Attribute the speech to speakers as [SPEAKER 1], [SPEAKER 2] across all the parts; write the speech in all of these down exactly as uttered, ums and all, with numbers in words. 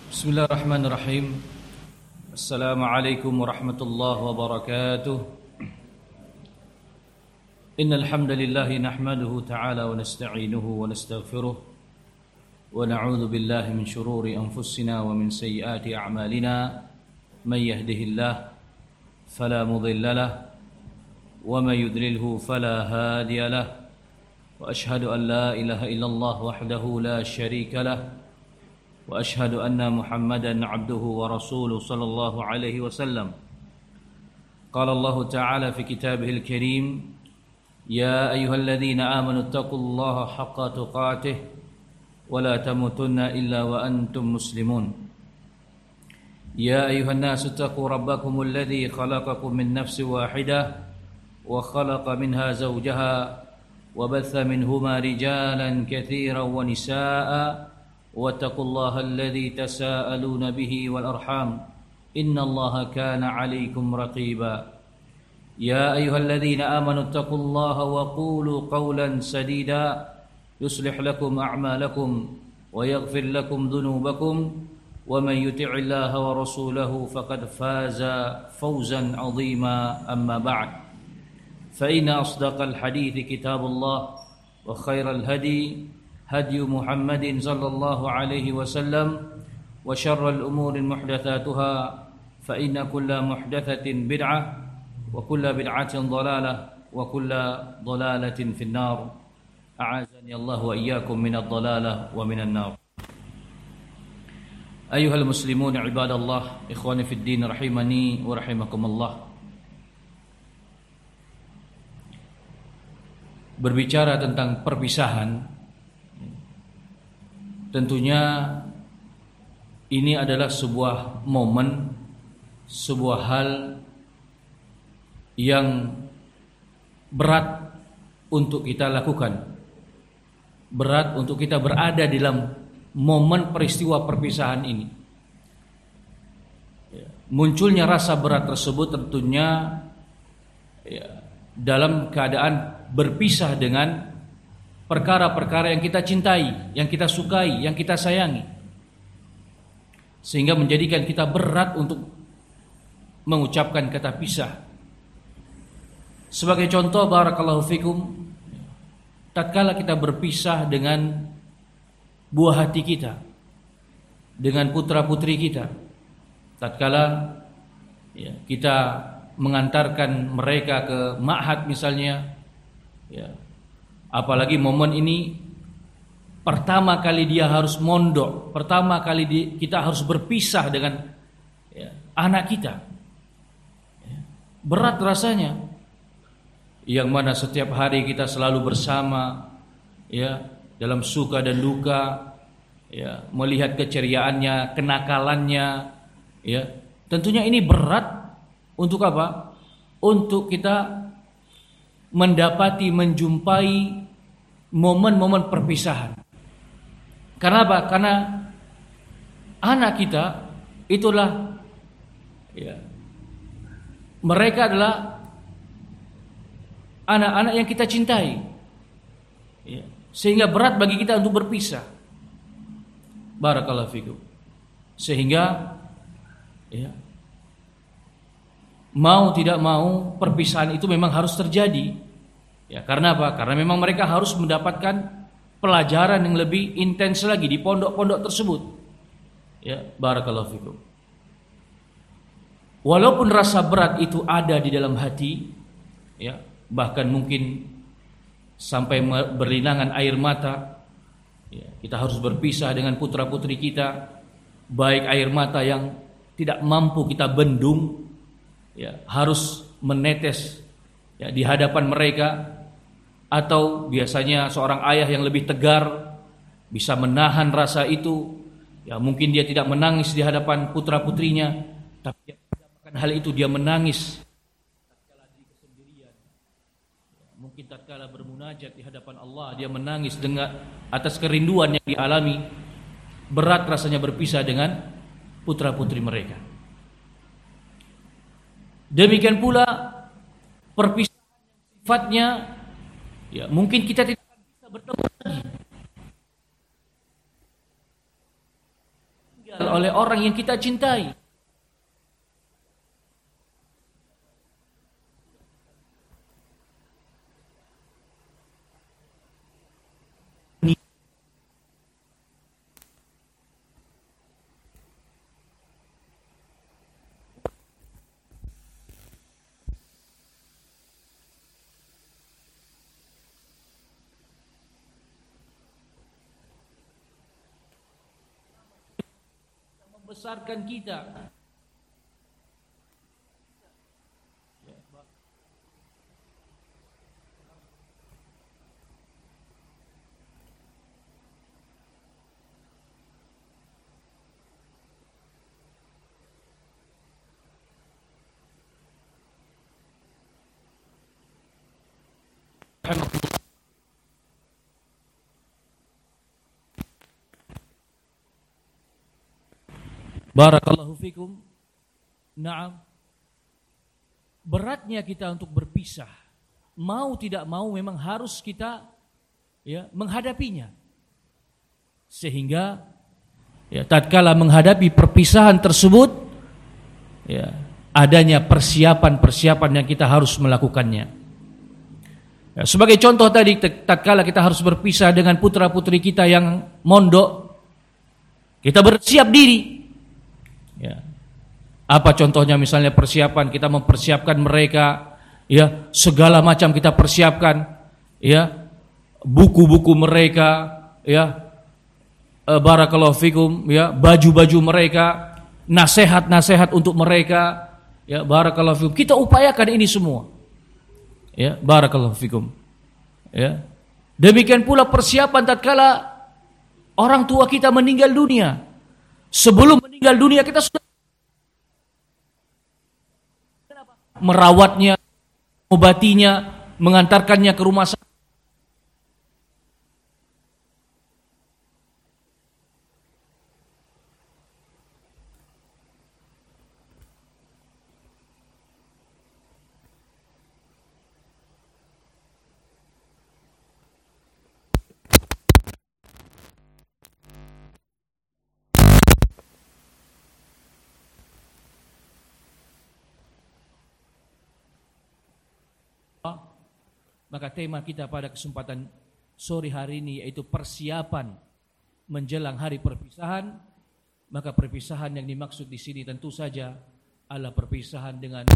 [SPEAKER 1] Bismillahirrahmanirrahim. Assalamualaikum warahmatullahi wabarakatuh. Innal hamdalillah nahmaduhu ta'ala wa nasta'inuhu wa nastaghfiruh wa na'udzu billahi min shururi anfusina wa min sayyiati a'malina. May yahdihillahu fala mudilla lahu wa may yudlilhu fala hadiya lahu. Wa ashhadu an la ilaha illallah wahdahu la syarika lahu وأشهد أن محمدا عبده ورسوله صلى الله عليه وسلم. قال الله تعالى في كتابه الكريم: يا أيها الذين آمنوا اتقوا الله حق تقاته ولا تموتن إلا وأنتم مسلمون. يا أيها الناس اتقوا ربكم الذي خلقكم من نفس واحدة وخلق منها زوجها وبث منهما رجالا كثيرا ونساء واتقوا الله الذي تساءلون به والأرحام إن الله كان عليكم رقيبا. يا أيها الذين آمنوا اتقوا الله وقولوا قولا سديدا يصلح لكم أعمالكم ويغفر لكم ذنوبكم ومن يطع الله ورسوله فقد فاز فوزا عظيما. أما بعد فإن أصدق الحديث كتاب الله وخير الهدي هدي محمد صلى الله عليه وسلم وشر الأمور محدثاتها فإن كل محدثة بدعة وكل بدعة ضلالة وكل ضلالة في النار. أعاذني الله وإياكم من الضلالة ومن النار. أيها المسلمون عباد الله إخواني في الدين رحمني ورحمكم الله. Berbicara tentang perpisahan, tentunya ini adalah sebuah momen, sebuah hal yang berat untuk kita lakukan. Berat untuk kita berada dalam momen peristiwa perpisahan ini. Munculnya rasa berat tersebut tentunya ya, dalam keadaan berpisah dengan perkara-perkara yang kita cintai, yang kita sukai, yang kita sayangi, sehingga menjadikan kita berat untuk mengucapkan kata pisah. Sebagai contoh, barakallahu fikum, tatkala kita berpisah dengan buah hati kita, dengan putra-putri kita, tatkala ya, kita mengantarkan mereka ke ma'had misalnya, ya, apalagi momen ini pertama kali dia harus mondok, pertama kali di, kita harus berpisah dengan ya, anak kita. Ya, berat rasanya. Yang mana setiap hari kita selalu bersama, ya, dalam suka dan duka, ya, melihat keceriaannya, kenakalannya, ya. Tentunya ini berat untuk apa? Untuk kita mendapati, menjumpai momen-momen perpisahan. Karena apa? Karena anak kita itulah ya, mereka adalah anak-anak yang kita cintai ya, sehingga berat bagi kita untuk berpisah. Barakallahu fikum. Sehingga ya, mau tidak mau perpisahan itu memang harus terjadi. Ya, karena apa? Karena memang mereka harus mendapatkan pelajaran yang lebih intens lagi di pondok-pondok tersebut. Ya, barakallahu fikum. Walaupun rasa berat itu ada di dalam hati, ya, bahkan mungkin sampai berlinangan air mata, ya, kita harus berpisah dengan putra-putri kita, baik air mata yang tidak mampu kita bendung, ya, harus menetes ya, di hadapan mereka, atau biasanya seorang ayah yang lebih tegar bisa menahan rasa itu, ya, mungkin dia tidak menangis di hadapan putra-putrinya, tapi dia mendapatkan hal itu, dia menangis tatkala di kesendirian, ya, mungkin tatkala bermunajat di hadapan Allah, dia menangis dengan atas kerinduan yang dialami. Berat rasanya berpisah dengan putra-putri mereka. Demikian pula perpisahan yang sifatnya ya, mungkin kita tidak akan bisa bertemu lagi. ditinggal oleh orang yang kita cintai. Membesarkan kita. Barakallahu fikum. Naam. Beratnya kita untuk berpisah. Mau tidak mau memang harus kita ya menghadapinya. Sehingga ya tatkala menghadapi perpisahan tersebut ya adanya persiapan-persiapan yang kita harus melakukannya. Ya, sebagai contoh tadi tatkala kita harus berpisah dengan putra-putri kita yang mondok, kita bersiap diri. Ya. Apa contohnya? Misalnya persiapan kita mempersiapkan mereka, ya segala macam kita persiapkan, ya buku-buku mereka, ya e, barakallahu fikum, ya baju-baju mereka, nasihat-nasihat untuk mereka, ya barakallahu fikum. Kita upayakan ini semua, ya barakallahu fikum, ya. Demikian pula persiapan tatkala orang tua kita meninggal dunia. Sebelum meninggal dunia kita sudah merawatnya, mengobatinya, mengantarkannya ke rumah sakit. Maka tema kita pada kesempatan sore hari ini yaitu persiapan menjelang hari perpisahan. Maka perpisahan yang dimaksud di sini tentu saja adalah perpisahan dengan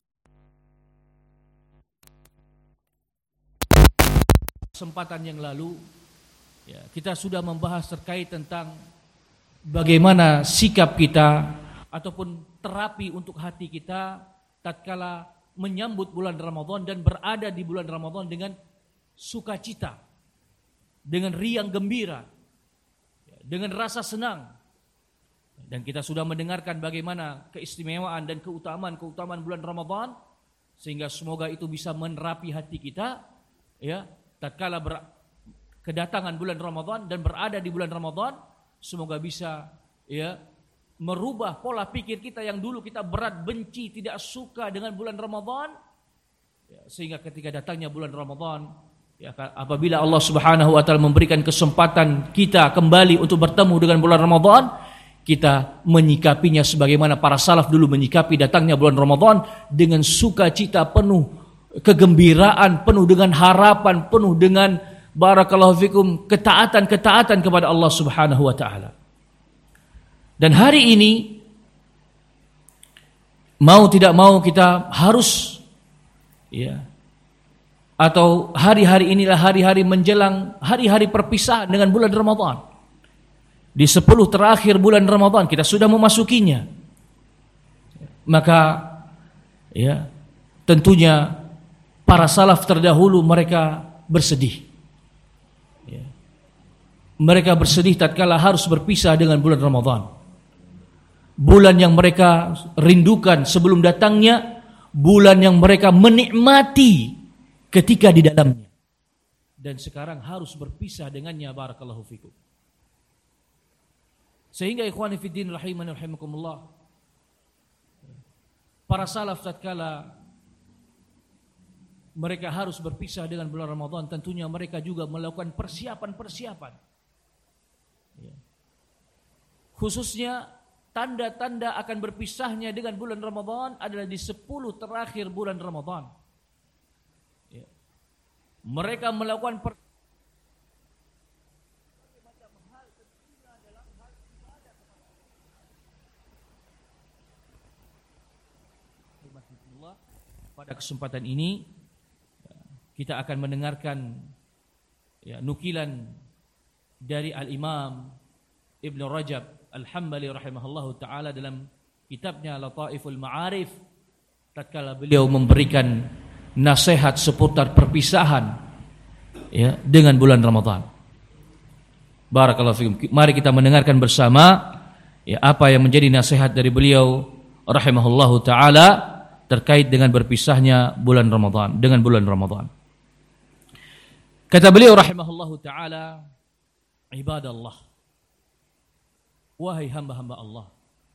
[SPEAKER 1] kesempatan yang lalu ya, kita sudah membahas terkait tentang bagaimana sikap kita ataupun terapi untuk hati kita tatkala menyambut bulan Ramadan dan berada di bulan Ramadan dengan sukacita, dengan riang gembira, dengan rasa senang. Dan kita sudah mendengarkan bagaimana keistimewaan dan keutamaan-keutamaan bulan Ramadan, sehingga semoga itu bisa menerapi hati kita, ya, tatkala ber, kedatangan bulan Ramadan dan berada di bulan Ramadan, semoga bisa, ya, merubah pola pikir kita yang dulu kita berat benci, tidak suka dengan bulan Ramadan, ya, sehingga ketika datangnya bulan Ramadan, ya, apabila Allah Subhanahu wa taala memberikan kesempatan kita kembali untuk bertemu dengan bulan Ramadan, kita menyikapinya sebagaimana para salaf dulu menyikapi datangnya bulan Ramadan dengan sukacita penuh, kegembiraan penuh dengan harapan, penuh dengan barakallahu fikum ketaatan-ketaatan kepada Allah Subhanahu wa taala. Dan hari ini mau tidak mau kita harus, ya, atau hari-hari inilah hari-hari menjelang hari-hari perpisahan dengan bulan Ramadan. Di sepuluh terakhir bulan Ramadan kita sudah memasukinya. Maka ya tentunya para salaf terdahulu mereka bersedih. Ya. Mereka bersedih tatkala harus berpisah dengan bulan Ramadan. Bulan yang mereka rindukan sebelum datangnya, bulan yang mereka menikmati ketika di dalamnya. Dan sekarang harus berpisah dengannya, barakallahu fikum. Sehingga ikhwani fiddin rahimani rahimakumullah, para salaf tatkala mereka harus berpisah dengan bulan Ramadan, tentunya mereka juga melakukan persiapan-persiapan. Khususnya tanda-tanda akan berpisahnya dengan bulan Ramadan adalah di sepuluh terakhir bulan Ramadan. Ya. Mereka melakukan per pada kesempatan ini kita akan mendengarkan ya, nukilan dari Al-Imam Ibn Rajab Al-Hambali rahimahullahu ta'ala dalam kitabnya Lataiful Ma'arif, tatkala beliau memberikan nasihat seputar perpisahan ya, dengan bulan Ramadan. Barakallahu fikum. Mari kita mendengarkan bersama ya, apa yang menjadi nasihat dari beliau rahimahullahu ta'ala terkait dengan berpisahnya bulan Ramadan dengan bulan Ramadan. Kata beliau rahimahullahu ta'ala, ibadallah, wahai hamba-hamba Allah,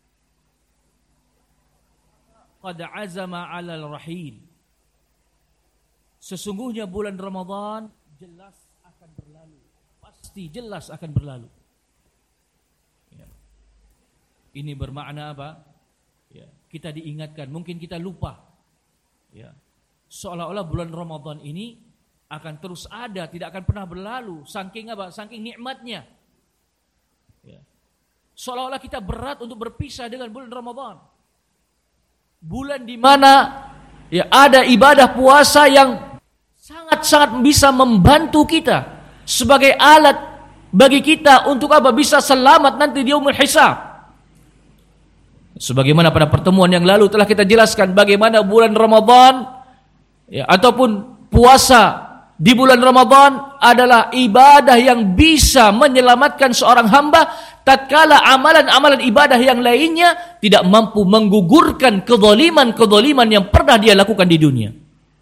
[SPEAKER 1] qad azama 'alal rahil, sesungguhnya bulan Ramadan jelas akan berlalu, pasti jelas akan berlalu. Ya. Ini bermakna apa? Ya, kita diingatkan, mungkin kita lupa. Ya. Seolah-olah bulan Ramadan ini akan terus ada, tidak akan pernah berlalu. Saking apa? Saking nikmatnya. Ya. Seolah-olah kita berat untuk berpisah dengan bulan Ramadan. Bulan di mana ya ada ibadah puasa yang sangat-sangat bisa membantu kita sebagai alat bagi kita untuk apa? Bisa selamat nanti di yaumul hisab. Sebagaimana pada pertemuan yang lalu telah kita jelaskan bagaimana bulan Ramadan ya, ataupun puasa di bulan Ramadan adalah ibadah yang bisa menyelamatkan seorang hamba tatkala amalan-amalan ibadah yang lainnya tidak mampu menggugurkan kezaliman-kezaliman yang pernah dia lakukan di dunia.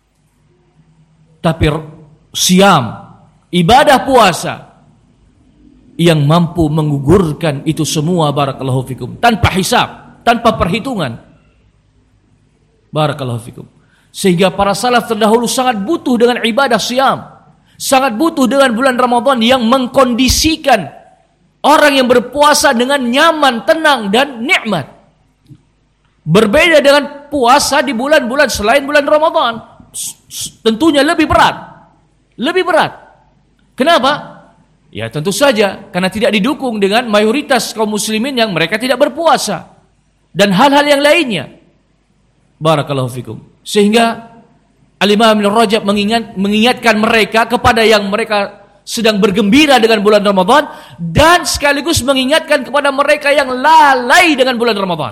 [SPEAKER 1] Tapi siam, ibadah puasa yang mampu menggugurkan itu semua, barakallahu fikum, tanpa hisab, tanpa perhitungan. Barakallahu fikum. Sehingga para salaf terdahulu sangat butuh dengan ibadah siam, sangat butuh dengan bulan Ramadan yang mengkondisikan orang yang berpuasa dengan nyaman, tenang dan nikmat. Berbeda dengan puasa di bulan-bulan selain bulan Ramadan, tentunya lebih berat. Lebih berat. Kenapa? Ya tentu saja karena tidak didukung dengan mayoritas kaum muslimin yang mereka tidak berpuasa dan hal-hal yang lainnya. Barakallahu fikum. Sehingga Al-Imam Ibn Rajab mengingat, mengingatkan mereka kepada yang mereka sedang bergembira dengan bulan Ramadan dan sekaligus mengingatkan kepada mereka yang lalai dengan bulan Ramadan,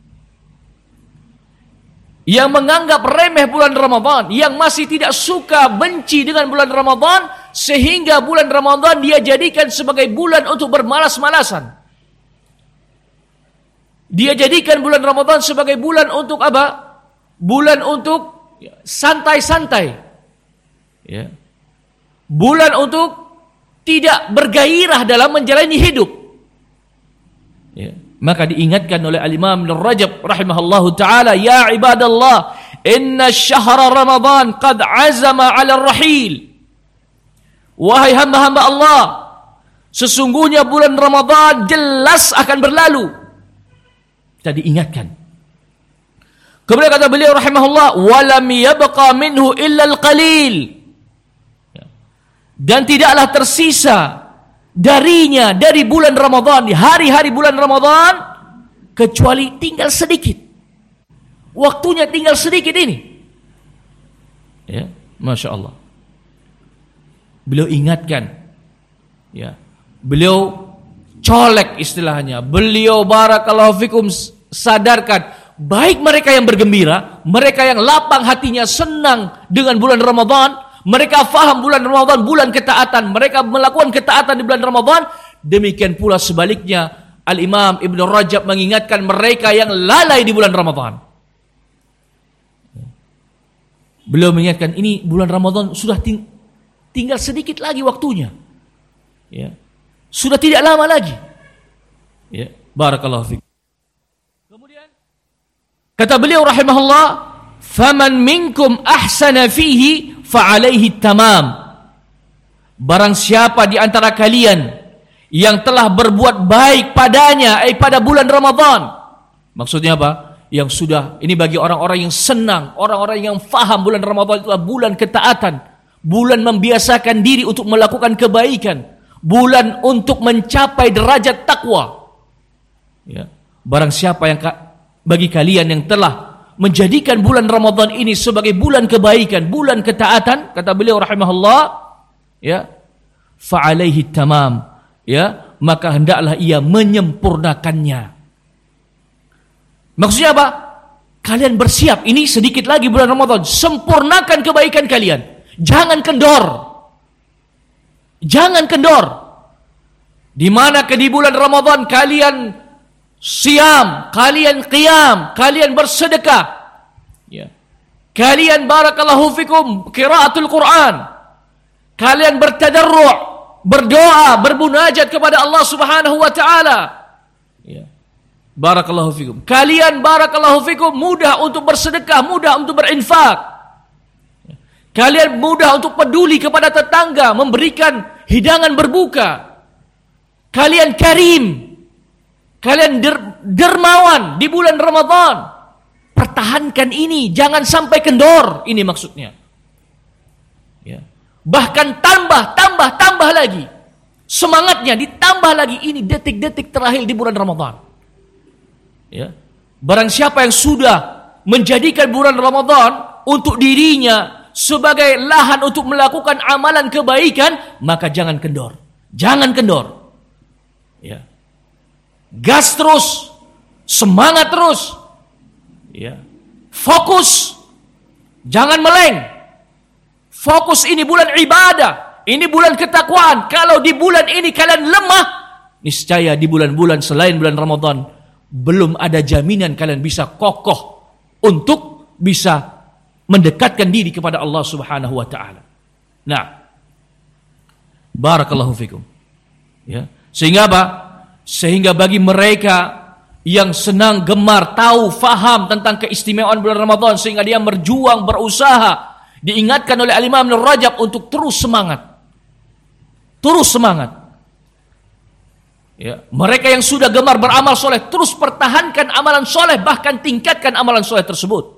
[SPEAKER 1] yang menganggap remeh bulan Ramadan, yang masih tidak suka, benci dengan bulan Ramadan, sehingga bulan Ramadan dia jadikan sebagai bulan untuk bermalas-malasan. Dia jadikan bulan Ramadan sebagai bulan untuk apa? Bulan untuk santai-santai. Ya. Bulan untuk tidak bergairah dalam menjalani hidup. Ya. Maka diingatkan oleh Al-Imam Ibn Rajab rahimahullahu ta'ala, ya ibadallah, inna syahra Ramadan qad azama 'ala rahil. Wahai hamba-hamba Allah, sesungguhnya bulan Ramadan jelas akan berlalu. Kita diingatkan. Kemudian kata beliau rahimahullah, walam yabqa minhu illa al-qalil. Dan tidaklah tersisa darinya, dari bulan Ramadan, di hari-hari bulan Ramadan, kecuali tinggal sedikit. Waktunya tinggal sedikit ini. Ya, Masya Allah. Beliau ingatkan. Ya, beliau colek istilahnya. Beliau barakallahu fikum sadarkan, baik mereka yang bergembira, mereka yang lapang hatinya senang dengan bulan Ramadan, mereka faham bulan Ramadan bulan ketaatan, mereka melakukan ketaatan di bulan Ramadan. Demikian pula sebaliknya, Al-Imam Ibn Rajab mengingatkan mereka yang lalai di bulan Ramadan. Beliau mengingatkan, ini bulan Ramadan sudah ting- tinggal sedikit lagi waktunya. Ya. Sudah tidak lama lagi. Ya, barakallahu fiik. Kemudian kata beliau rahimahullah, "Faman minkum ahsana fihi fa alaihi tamam." Barang siapa di antara kalian yang telah berbuat baik padanya, eh pada bulan Ramadan. Maksudnya apa? Yang sudah, ini bagi orang-orang yang senang, orang-orang yang faham bulan Ramadan itulah bulan ketaatan, bulan membiasakan diri untuk melakukan kebaikan, bulan untuk mencapai derajat takwa. Ya. Barang siapa yang bagi kalian yang telah menjadikan bulan Ramadan ini sebagai bulan kebaikan, bulan ketaatan, kata beliau rahimahullah, ya, fa'alaihi tamam, ya, maka hendaklah ia menyempurnakannya. Maksudnya apa? Kalian bersiap, ini sedikit lagi bulan Ramadan, sempurnakan kebaikan kalian. Jangan kendor. Jangan kendor. Di mana ke di bulan Ramadan kalian siam, kalian qiyam, kalian bersedekah. Ya. Kalian barakallahu fikum qiraatul Quran. Kalian bertadarru', berdoa, bermunajat kepada Allah Subhanahu wa taala. Ya. Barakallahu fikum. Kalian barakallahu fikum mudah untuk bersedekah, mudah untuk berinfak. Kalian mudah untuk peduli kepada tetangga, memberikan hidangan berbuka. Kalian karim. Kalian der, dermawan di bulan Ramadan. Pertahankan ini, jangan sampai kendor. Ini maksudnya. Ya. Bahkan tambah, tambah, tambah lagi. Semangatnya ditambah lagi, ini detik-detik terakhir di bulan Ramadan. Ya. Barang siapa yang sudah menjadikan bulan Ramadan untuk dirinya sebagai lahan untuk melakukan amalan kebaikan, maka jangan kendor. Jangan kendor. Ya. Gas terus, semangat terus. Ya. Fokus. Jangan meleng. Fokus, ini bulan ibadah, ini bulan ketakwaan. Kalau di bulan ini kalian lemah, niscaya di bulan-bulan selain bulan Ramadan belum ada jaminan kalian bisa kokoh untuk bisa mendekatkan diri kepada Allah Subhanahu wa taala. Nah, barakallahu fikum. Ya. Sehingga apa? Sehingga bagi mereka yang senang, gemar, tahu, faham tentang keistimewaan bulan Ramadan, sehingga dia berjuang, berusaha, diingatkan oleh Al-Imam Ibnu Rajab untuk terus semangat. Terus semangat. Ya, mereka yang sudah gemar beramal soleh, terus pertahankan amalan soleh, bahkan tingkatkan amalan soleh tersebut.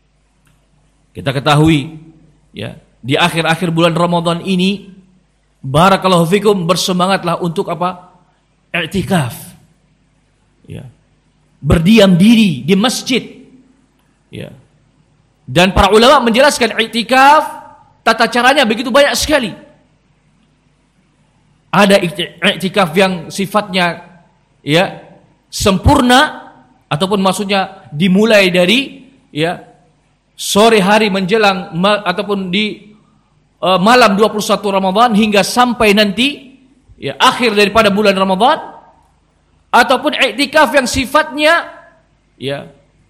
[SPEAKER 1] Kita ketahui, ya, di akhir-akhir bulan Ramadan ini, barakallahu fikum, bersemangatlah untuk apa? I'tikaf. Ya. Berdiam diri di masjid. Ya. Dan para ulama menjelaskan i'tikaf, tata caranya begitu banyak sekali. Ada i'tikaf yang sifatnya ya sempurna, ataupun maksudnya dimulai dari ya sore hari menjelang ma, ataupun di uh, malam dua puluh satu Ramadan hingga sampai nanti ya akhir daripada bulan Ramadan, ataupun i'tikaf yang sifatnya ya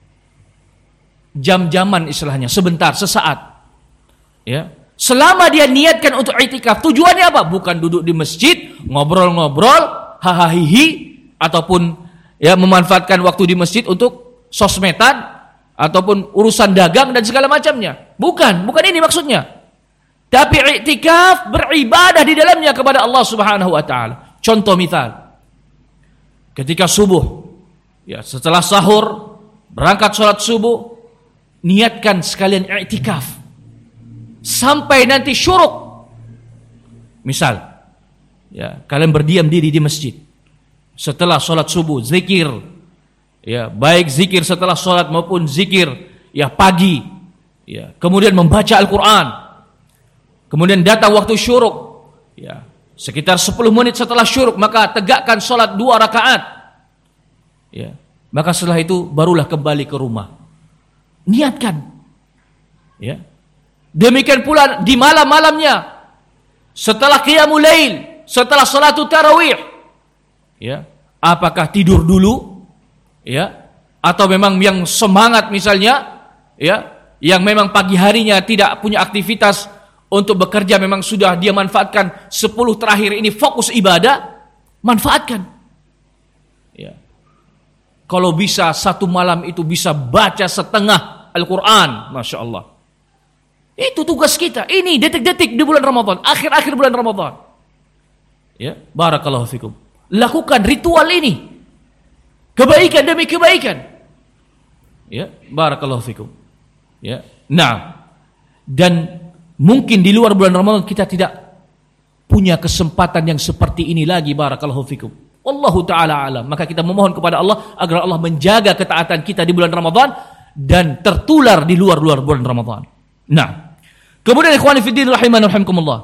[SPEAKER 1] jam-jaman, istilahnya sebentar, sesaat. Ya. Selama dia niatkan untuk i'tikaf, tujuannya apa? Bukan duduk di masjid, ngobrol-ngobrol, hahaha, ataupun ya memanfaatkan waktu di masjid untuk sosmedan ataupun urusan dagang dan segala macamnya. Bukan, bukan ini maksudnya. Tapi i'tikaf beribadah di dalamnya kepada Allah Subhanahu wa taala. Contoh misal, ketika subuh, ya setelah sahur, berangkat sholat subuh, niatkan sekalian i'tikaf sampai nanti syuruk. Misal, ya kalian berdiam diri di masjid setelah sholat subuh, zikir, ya baik zikir setelah sholat maupun zikir ya pagi, ya kemudian membaca Al-Quran, kemudian datang waktu syuruk, ya sekitar sepuluh menit setelah syuruk maka tegakkan sholat dua rakaat, ya maka setelah itu barulah kembali ke rumah. Niatkan, ya. Demikian pula di malam-malamnya, setelah qiyamul lail, setelah salatut tarawih, ya. Apakah tidur dulu, ya, atau memang yang semangat misalnya, ya, yang memang pagi harinya tidak punya aktivitas untuk bekerja, memang sudah dia manfaatkan sepuluh terakhir ini fokus ibadah, manfaatkan. Ya. Kalau bisa satu malam itu bisa baca setengah Al-Quran, Masya Allah. Itu tugas kita. Ini detik-detik di bulan Ramadan, akhir-akhir bulan Ramadan. Ya, barakallahu fikum. lakukan ritual ini. Kebaikan demi kebaikan. Ya, barakallahu fikum. Ya. Nah, dan mungkin di luar bulan Ramadan kita tidak punya kesempatan yang seperti ini lagi, barakallahu fikum. Wallahu taala alam. Maka kita memohon kepada Allah agar Allah menjaga ketaatan kita di bulan Ramadan dan tertular di luar-luar bulan Ramadan. Nah, kemudian ikhwani fiddin rahimani rahimakumullah.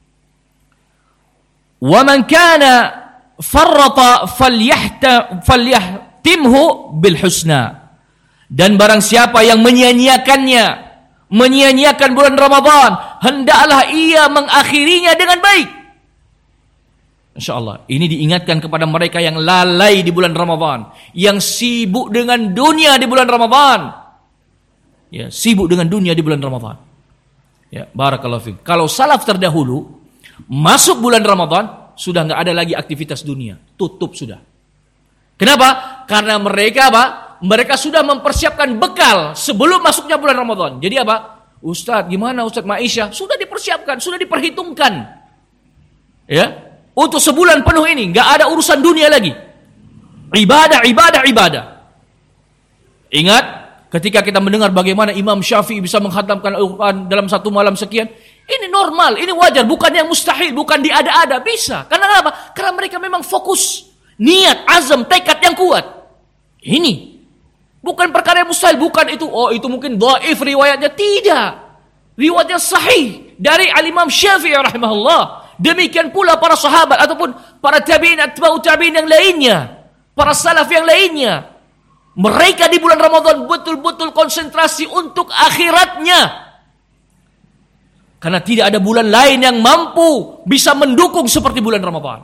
[SPEAKER 1] Wa man kana farrata falyahta falyahtimhu bil husna. Dan barang siapa yang menyia-nyiakannya, menyia-nyiakan bulan Ramadan, hendaklah ia mengakhirinya dengan baik. Insyaallah, ini diingatkan kepada mereka yang lalai di bulan Ramadan, yang sibuk dengan dunia di bulan Ramadan. Ya, sibuk dengan dunia di bulan Ramadan. Ya, barakallahu fiik. Kalau salaf terdahulu masuk bulan Ramadan sudah enggak ada lagi aktivitas dunia, tutup sudah. Kenapa? Karena mereka apa? Mereka sudah mempersiapkan bekal sebelum masuknya bulan Ramadan. Jadi apa? Ustadz, gimana Ustadz Maisha? Sudah dipersiapkan, sudah diperhitungkan. Ya, untuk sebulan penuh ini nggak ada urusan dunia lagi. Ibadah, ibadah, ibadah. Ingat, ketika kita mendengar bagaimana Imam Syafi'i bisa menghatamkan Al-Quran dalam satu malam sekian, ini normal, ini wajar, bukan yang mustahil, bukan diada-ada, bisa. Karena apa? Karena mereka memang fokus, niat, azam, tekad yang kuat. Ini bukan perkara yang mustahil, bukan itu. Oh, itu mungkin dhaif riwayatnya, tidak. Riwayatnya sahih dari Al-Imam Syafi'i rahimahullah. Demikian pula para sahabat ataupun para tabi'in, atba'u tabi'in yang lainnya, para salaf yang lainnya. Mereka di bulan Ramadan betul-betul konsentrasi untuk akhiratnya. Karena tidak ada bulan lain yang mampu bisa mendukung seperti bulan Ramadan.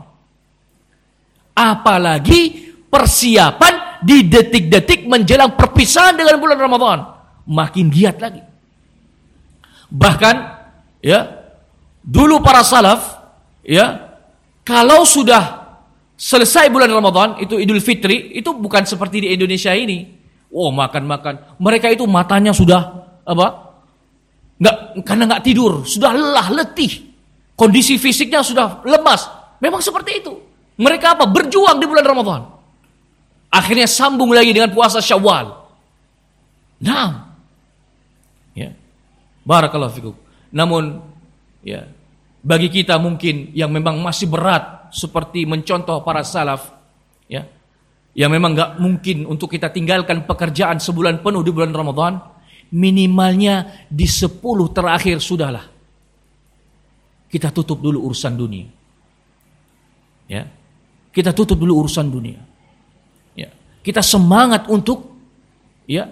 [SPEAKER 1] Apalagi persiapan di detik-detik menjelang perpisahan dengan bulan Ramadan, makin giat lagi. Bahkan ya, dulu para salaf ya, kalau sudah selesai bulan Ramadan, itu Idul Fitri, itu bukan seperti di Indonesia ini. Oh, makan-makan. Mereka itu matanya sudah apa? Enggak, karena enggak tidur, sudah lelah, letih. Kondisi fisiknya sudah lemas. Memang seperti itu. Mereka apa? Berjuang di bulan Ramadan. Akhirnya sambung lagi dengan puasa Syawal. Nah, ya, barakallahu fikum. Namun, ya, bagi kita mungkin yang memang masih berat, seperti mencontoh para salaf, ya, yang memang nggak mungkin untuk kita tinggalkan pekerjaan sebulan penuh di bulan Ramadan, minimalnya di sepuluh terakhir sudahlah. Kita tutup dulu urusan dunia. Ya, kita tutup dulu urusan dunia. Kita semangat untuk ya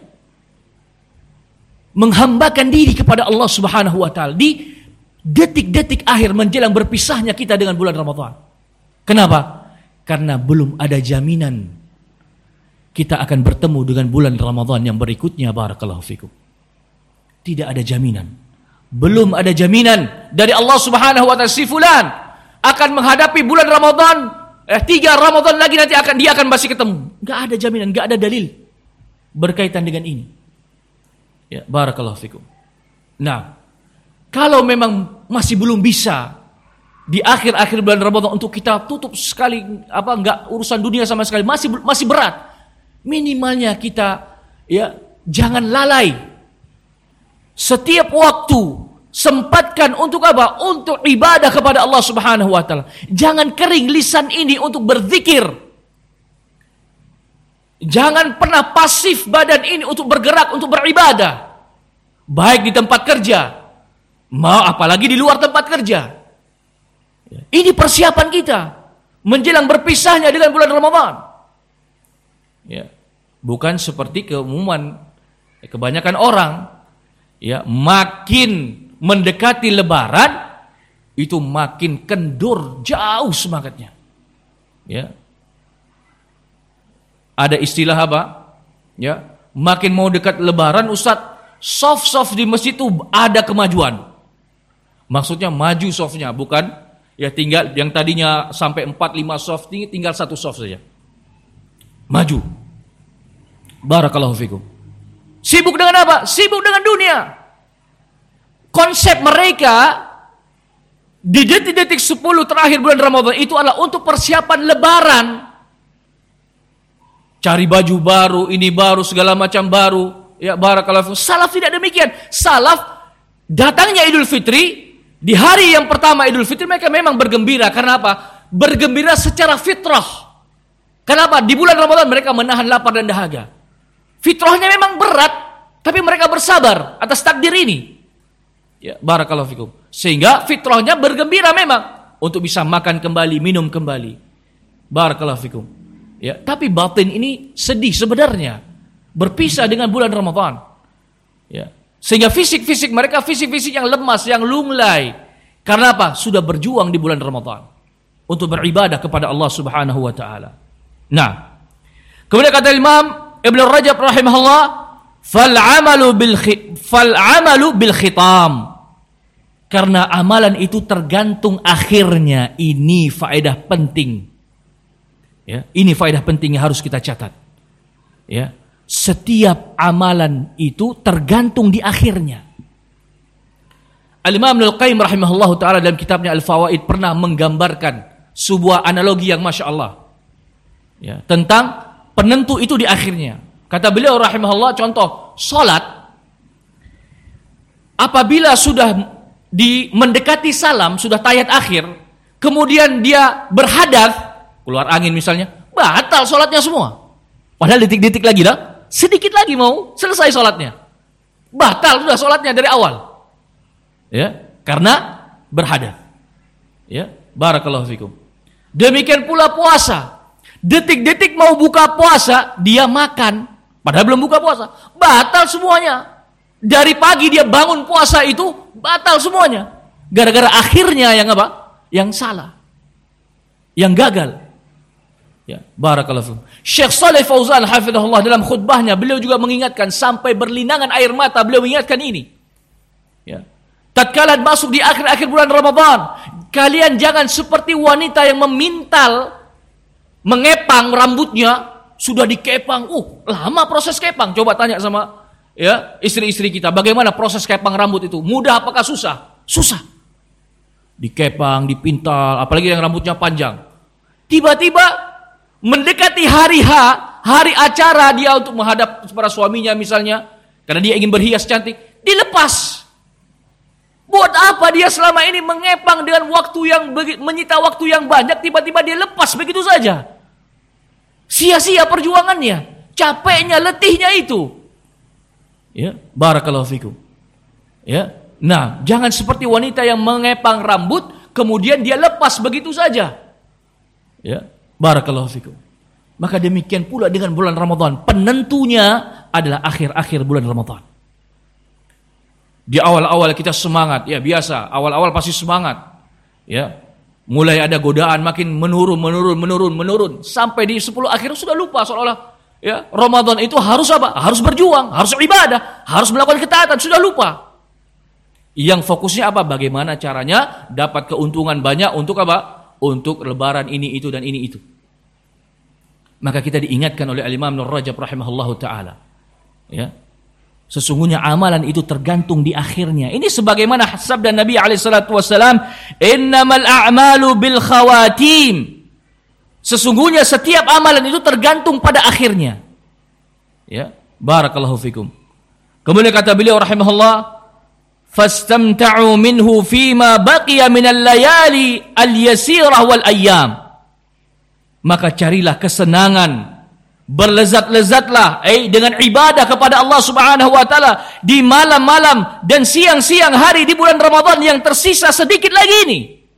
[SPEAKER 1] menghambakan diri kepada Allah Subhanahu wa taala di detik-detik akhir menjelang berpisahnya kita dengan bulan Ramadan. Kenapa? Karena belum ada jaminan kita akan bertemu dengan bulan Ramadan yang berikutnya, barakallahu fikum. Tidak ada jaminan. Belum ada jaminan dari Allah Subhanahu wa taala si fulan akan menghadapi bulan Ramadan. Eh, tiga Ramadan lagi nanti akan dia akan masih ketemu. Enggak ada jaminan, enggak ada dalil berkaitan dengan ini. Ya, barakallahu fikum. Nah, kalau memang masih belum bisa di akhir-akhir bulan Ramadan untuk kita tutup sekali apa enggak urusan dunia sama sekali, masih masih berat. Minimalnya kita ya jangan lalai. Setiap waktu sempatkan untuk apa? Untuk ibadah kepada Allah Subhanahu wa taala. Jangan kering lisan ini untuk berzikir. Jangan pernah pasif badan ini untuk bergerak, untuk beribadah. Baik di tempat kerja, mau apalagi di luar tempat kerja. Ini persiapan kita menjelang berpisahnya dengan bulan Ramadan. Ya, bukan seperti keumuman kebanyakan orang, ya, makin mendekati Lebaran itu makin kendur jauh semangatnya. Ya. Ada istilah apa? Ya, makin mau dekat Lebaran, Ustaz, soft-soft di masjid itu ada kemajuan. Maksudnya maju softnya, bukan ya tinggal yang tadinya sampai empat lima soft tinggi tinggal satu soft saja. Maju. Barakallahu fikum. Sibuk dengan apa? Sibuk dengan dunia. Konsep mereka di detik-detik sepuluh terakhir bulan Ramadan itu adalah untuk persiapan lebaran. Cari baju baru, ini baru, segala macam baru. Ya, barakallahu fikum. Salaf tidak demikian. Salaf datangnya Idul Fitri, di hari yang pertama Idul Fitri mereka memang bergembira. Karena apa? Bergembira secara fitrah. Kenapa? Di bulan Ramadan mereka menahan lapar dan dahaga. Fitrahnya memang berat, tapi mereka bersabar atas takdir ini. Ya, barakallahu fikum. Sehingga fitrahnya bergembira memang untuk bisa makan kembali, minum kembali. Barakallahu fikum. Ya, tapi batin ini sedih sebenarnya, berpisah dengan bulan Ramadan. Ya, sehingga fisik-fisik mereka fisik-fisik yang lemas, yang lunglai. Karena apa? Sudah berjuang di bulan Ramadan untuk beribadah kepada Allah Subhanahu wa taala. Nah, kemudian kata Imam Ibnu Rajab rahimahullah, fal amalu bil fal amalu bil khitam. Karena amalan itu tergantung akhirnya. Ini faedah penting. Ya, ini faedah penting yang harus kita catat. Ya, setiap amalan itu tergantung di akhirnya. Al-Imam Ibnul Qayyim rahimahullahu taala dalam kitabnya Al-Fawaid pernah menggambarkan sebuah analogi yang masya Allah. Ya, tentang penentu itu di akhirnya. Kata beliau rahimahullah, contoh salat, apabila sudah di mendekati salam, sudah tahiyat akhir, kemudian dia berhadas, keluar angin misalnya, batal salatnya semua. Padahal detik-detik lagi dah, sedikit lagi mau selesai salatnya, batal sudah salatnya dari awal. Ya, karena berhadas. Ya, barakallahu fikum. Demikian pula puasa. Detik-detik mau buka puasa, dia makan, padahal belum buka puasa, batal semuanya. Dari pagi dia bangun puasa itu batal semuanya. Gara-gara akhirnya yang apa? Yang salah. Yang gagal. Ya, barakallahu fikum. Syekh Shalih Fauzan hafizahullah dalam khutbahnya beliau juga mengingatkan sampai berlinangan air mata, beliau mengingatkan ini. Ya. Tatkala masuk di akhir-akhir bulan Ramadan, kalian jangan seperti wanita yang memintal, mengepang rambutnya, sudah dikepang. Uh, lama proses kepang. Coba tanya sama ya istri-istri kita, bagaimana proses kepang rambut itu? Mudah apakah susah? Susah. Dikepang, dipintal, apalagi yang rambutnya panjang. Tiba-tiba mendekati hari H, hari acara dia untuk menghadap para suaminya misalnya, karena dia ingin berhias cantik, dilepas. Buat apa dia selama ini mengepang dengan waktu yang menyita waktu yang banyak, tiba-tiba dia lepas begitu saja. Sia-sia perjuangannya, capeknya, letihnya itu. Ya, barakallahu fikum. Ya. Nah, jangan seperti wanita yang mengepang rambut kemudian dia lepas begitu saja. Ya, barakallahu fikum. Maka demikian pula dengan bulan Ramadan, penentunya adalah akhir-akhir bulan Ramadan. Di awal-awal kita semangat, ya biasa, awal-awal pasti semangat. Ya. Mulai ada godaan makin menurun, menurun, menurun, menurun sampai di sepuluh akhir sudah lupa seolah-olah ya, Ramadan itu harus apa? Harus berjuang, harus ibadah, harus melakukan ketaatan, sudah lupa. Yang fokusnya apa? Bagaimana caranya dapat keuntungan banyak untuk apa? Untuk lebaran ini itu dan ini itu. Maka kita diingatkan oleh Al-Imam Ibnu Rajab rahimahullahu taala. Ya. Sesungguhnya amalan itu tergantung di akhirnya. Ini sebagaimana sabda Nabi alaihi salatu wasallam, "Innamal a'malu bil khawatim." Sesungguhnya setiap amalan itu tergantung pada akhirnya. Ya, barakallahu fikum. Kemudian kata beliau rahimahullah, "Fastamta'u minhu fima baqiya minal layali al-yasirah wal ayyam." Maka carilah kesenangan, berlezat-lezatlah eh dengan ibadah kepada Allah Subhanahu wa taala di malam-malam dan siang-siang hari di bulan Ramadan yang tersisa sedikit lagi ini.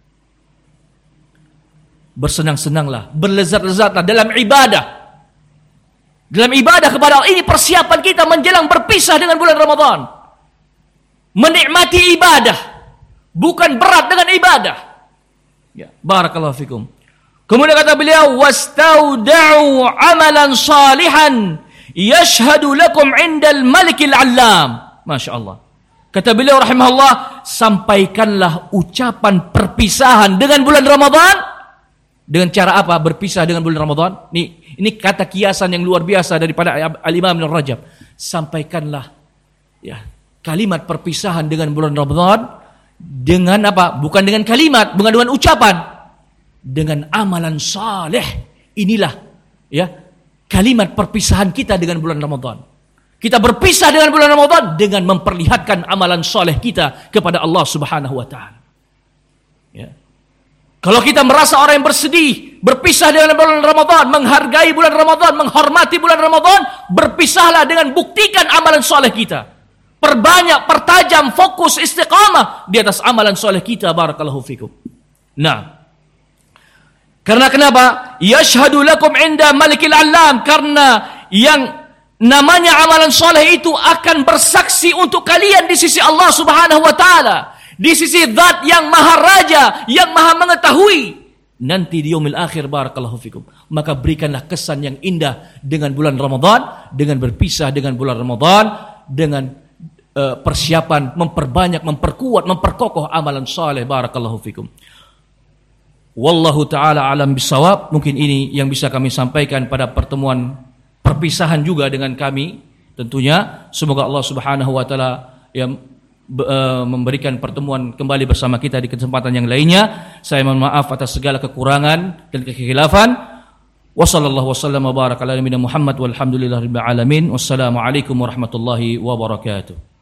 [SPEAKER 1] Bersenang-senanglah, berlezat-lezatlah dalam ibadah. Dalam ibadah kepada Allah, ini persiapan kita menjelang berpisah dengan bulan Ramadan. Menikmati ibadah, bukan berat dengan ibadah. Ya, barakallahu fikum. Kemudian kata beliau, wastauda'u amalan salihan yashhadu lakum 'indal malikil 'allam. Masya Allah. Kata beliau rahimahullah, sampaikanlah ucapan perpisahan dengan bulan Ramadan. Dengan cara apa berpisah dengan bulan Ramadan? Ini, ini kata kiasan yang luar biasa daripada Al-Imam Ibnu Rajab. Sampaikanlah ya, kalimat perpisahan dengan bulan Ramadan Dengan apa? Bukan dengan kalimat, bukan dengan ucapan, dengan amalan saleh. Inilah ya kalimat perpisahan kita dengan bulan Ramadan. Kita berpisah dengan bulan Ramadan dengan memperlihatkan amalan saleh kita kepada Allah Subhanahu wa taala. Ya. Kalau kita merasa orang yang bersedih, berpisah dengan bulan Ramadan, menghargai bulan Ramadan, menghormati bulan Ramadan, berpisahlah dengan buktikan amalan soleh kita. Perbanyak, pertajam, fokus, istiqamah di atas amalan soleh kita. Barakallahu fikum. Nah, karena kenapa? Yashhadu lakum inda malikil alam. Karena yang namanya amalan soleh itu akan bersaksi untuk kalian di sisi Allah Subhanahu wa taala. Di sisi zat yang maha raja, yang maha mengetahui. Nanti di yaumil akhir, barakallahu fikum. Maka berikanlah kesan yang indah dengan bulan Ramadan, dengan berpisah dengan bulan Ramadan, dengan uh, persiapan memperbanyak, memperkuat, memperkokoh amalan saleh. Barakallahu fikum. Wallahu ta'ala alam bisawab. Mungkin ini yang bisa kami sampaikan pada pertemuan perpisahan juga dengan kami. Tentunya semoga Allah Subhanahu wa taala yang memberikan pertemuan kembali bersama kita di kesempatan yang lainnya. Saya mohon maaf atas segala kekurangan dan kekhilafan. Wassallallahu wasallam wa baraka ala nabiyina Muhammad walhamdulillahirabbil alamin. Wassalamualaikum warahmatullahi wabarakatuh.